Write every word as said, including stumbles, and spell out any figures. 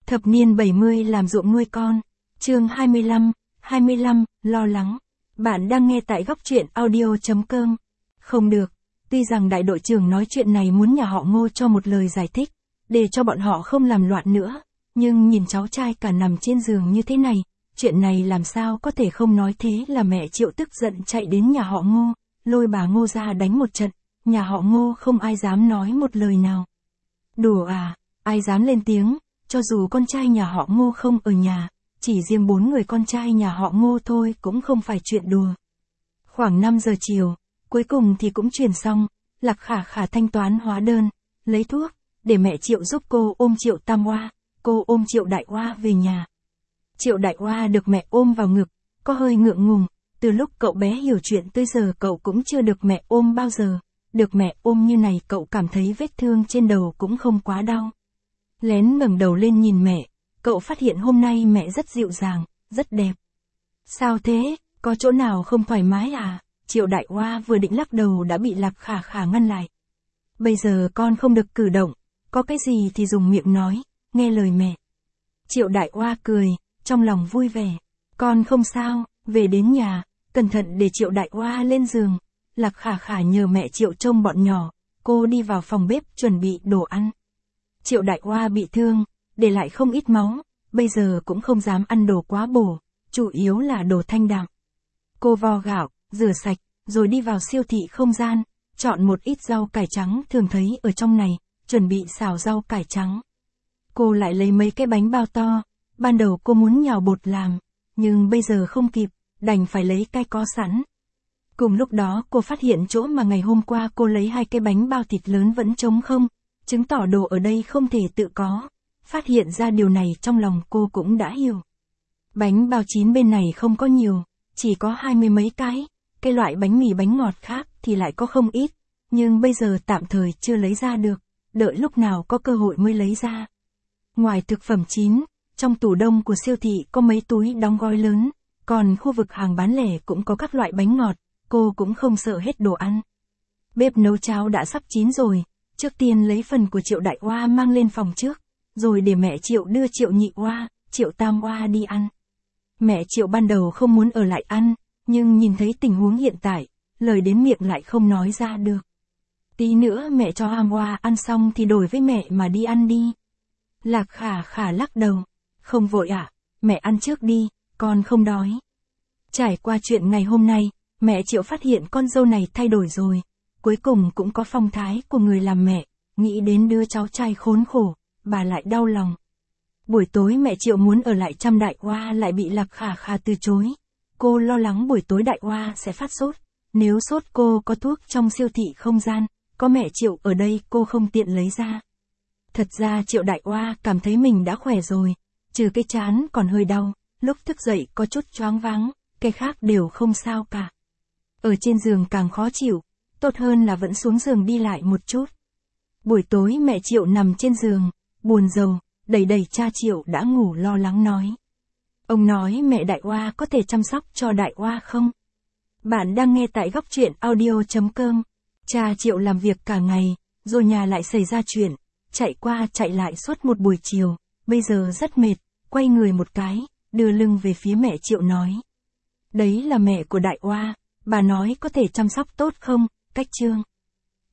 Thập niên bảy mươi làm ruộng nuôi con. Chương hai mươi lăm, hai mươi lăm, lo lắng. Bạn đang nghe tại góc truyện audio.com. Không được, tuy rằng đại đội trưởng nói chuyện này muốn nhà họ Ngô cho một lời giải thích, để cho bọn họ không làm loạn nữa, nhưng nhìn cháu trai cả nằm trên giường như thế này, chuyện này làm sao có thể không nói. Thế là mẹ Triệu tức giận chạy đến nhà họ Ngô, lôi bà Ngô ra đánh một trận, nhà họ Ngô không ai dám nói một lời nào. Đùa à, ai dám lên tiếng, cho dù con trai nhà họ Ngô không ở nhà, chỉ riêng bốn người con trai nhà họ Ngô thôi cũng không phải chuyện đùa. Khoảng năm giờ chiều, cuối cùng thì cũng truyền xong, Lạc Khả Khả thanh toán hóa đơn, lấy thuốc, để mẹ Triệu giúp cô ôm Triệu Tam Oa, cô ôm Triệu Đại Oa về nhà. Triệu Đại Oa được mẹ ôm vào ngực, có hơi ngượng ngùng, từ lúc cậu bé hiểu chuyện tới giờ cậu cũng chưa được mẹ ôm bao giờ, được mẹ ôm như này cậu cảm thấy vết thương trên đầu cũng không quá đau. Lén ngẩng đầu lên nhìn mẹ, cậu phát hiện hôm nay mẹ rất dịu dàng, rất đẹp. Sao thế, có chỗ nào không thoải mái à? Triệu Đại Oa vừa định lắc đầu đã bị Lạc Khả Khả ngăn lại. Bây giờ con không được cử động, có cái gì thì dùng miệng nói, nghe lời mẹ. Triệu Đại Oa cười, trong lòng vui vẻ. Con không sao, về đến nhà, cẩn thận để Triệu Đại Oa lên giường. Lạc Khả Khả nhờ mẹ Triệu trông bọn nhỏ, cô đi vào phòng bếp chuẩn bị đồ ăn. Triệu Đại Oa bị thương, để lại không ít máu, bây giờ cũng không dám ăn đồ quá bổ, chủ yếu là đồ thanh đạm. Cô vo gạo, rửa sạch, rồi đi vào siêu thị không gian, chọn một ít rau cải trắng thường thấy ở trong này, chuẩn bị xào rau cải trắng. Cô lại lấy mấy cái bánh bao to, ban đầu cô muốn nhào bột làm, nhưng bây giờ không kịp, đành phải lấy cái có sẵn. Cùng lúc đó cô phát hiện chỗ mà ngày hôm qua cô lấy hai cái bánh bao thịt lớn vẫn trống không, chứng tỏ đồ ở đây không thể tự có. Phát hiện ra điều này trong lòng cô cũng đã hiểu. Bánh bao chín bên này không có nhiều, chỉ có hai mươi mấy cái, cái loại bánh mì bánh ngọt khác thì lại có không ít, nhưng bây giờ tạm thời chưa lấy ra được, đợi lúc nào có cơ hội mới lấy ra. Ngoài thực phẩm chín, trong tủ đông của siêu thị có mấy túi đóng gói lớn, còn khu vực hàng bán lẻ cũng có các loại bánh ngọt, cô cũng không sợ hết đồ ăn. Bếp nấu cháo đã sắp chín rồi, trước tiên lấy phần của Triệu Đại Oa mang lên phòng trước, rồi để mẹ Triệu đưa Triệu Nhị Oa, Triệu Tam Oa đi ăn. Mẹ Triệu ban đầu không muốn ở lại ăn, nhưng nhìn thấy tình huống hiện tại, lời đến miệng lại không nói ra được. Tí nữa mẹ cho Am Oa ăn xong thì đổi với mẹ mà đi ăn đi. Lạc Khả Khả lắc đầu, không vội ạ, à, mẹ ăn trước đi, con không đói. Trải qua chuyện ngày hôm nay, mẹ Triệu phát hiện con dâu này thay đổi rồi, cuối cùng cũng có phong thái của người làm mẹ, nghĩ đến đứa cháu trai khốn khổ, bà lại đau lòng. Buổi tối mẹ Triệu muốn ở lại chăm Đại Oa lại bị Lạc Khả Khả từ chối. Cô lo lắng buổi tối Đại Oa sẽ phát sốt, nếu sốt cô có thuốc trong siêu thị không gian, có mẹ Triệu ở đây cô không tiện lấy ra. Thật ra Triệu Đại Oa cảm thấy mình đã khỏe rồi, trừ cái trán còn hơi đau, lúc thức dậy có chút choáng váng, cái khác đều không sao cả. Ở trên giường càng khó chịu, tốt hơn là vẫn xuống giường đi lại một chút. Buổi tối mẹ Triệu nằm trên giường, buồn rầu, đẩy đẩy cha Triệu đã ngủ lo lắng nói. Ông nói mẹ Đại Oa có thể chăm sóc cho Đại Oa không? Bạn đang nghe tại góc truyện audio.com. Cha Triệu làm việc cả ngày, rồi nhà lại xảy ra chuyện, chạy qua chạy lại suốt một buổi chiều, bây giờ rất mệt, quay người một cái, đưa lưng về phía mẹ Triệu nói. Đấy là mẹ của Đại Oa, bà nói có thể chăm sóc tốt không, cách chương.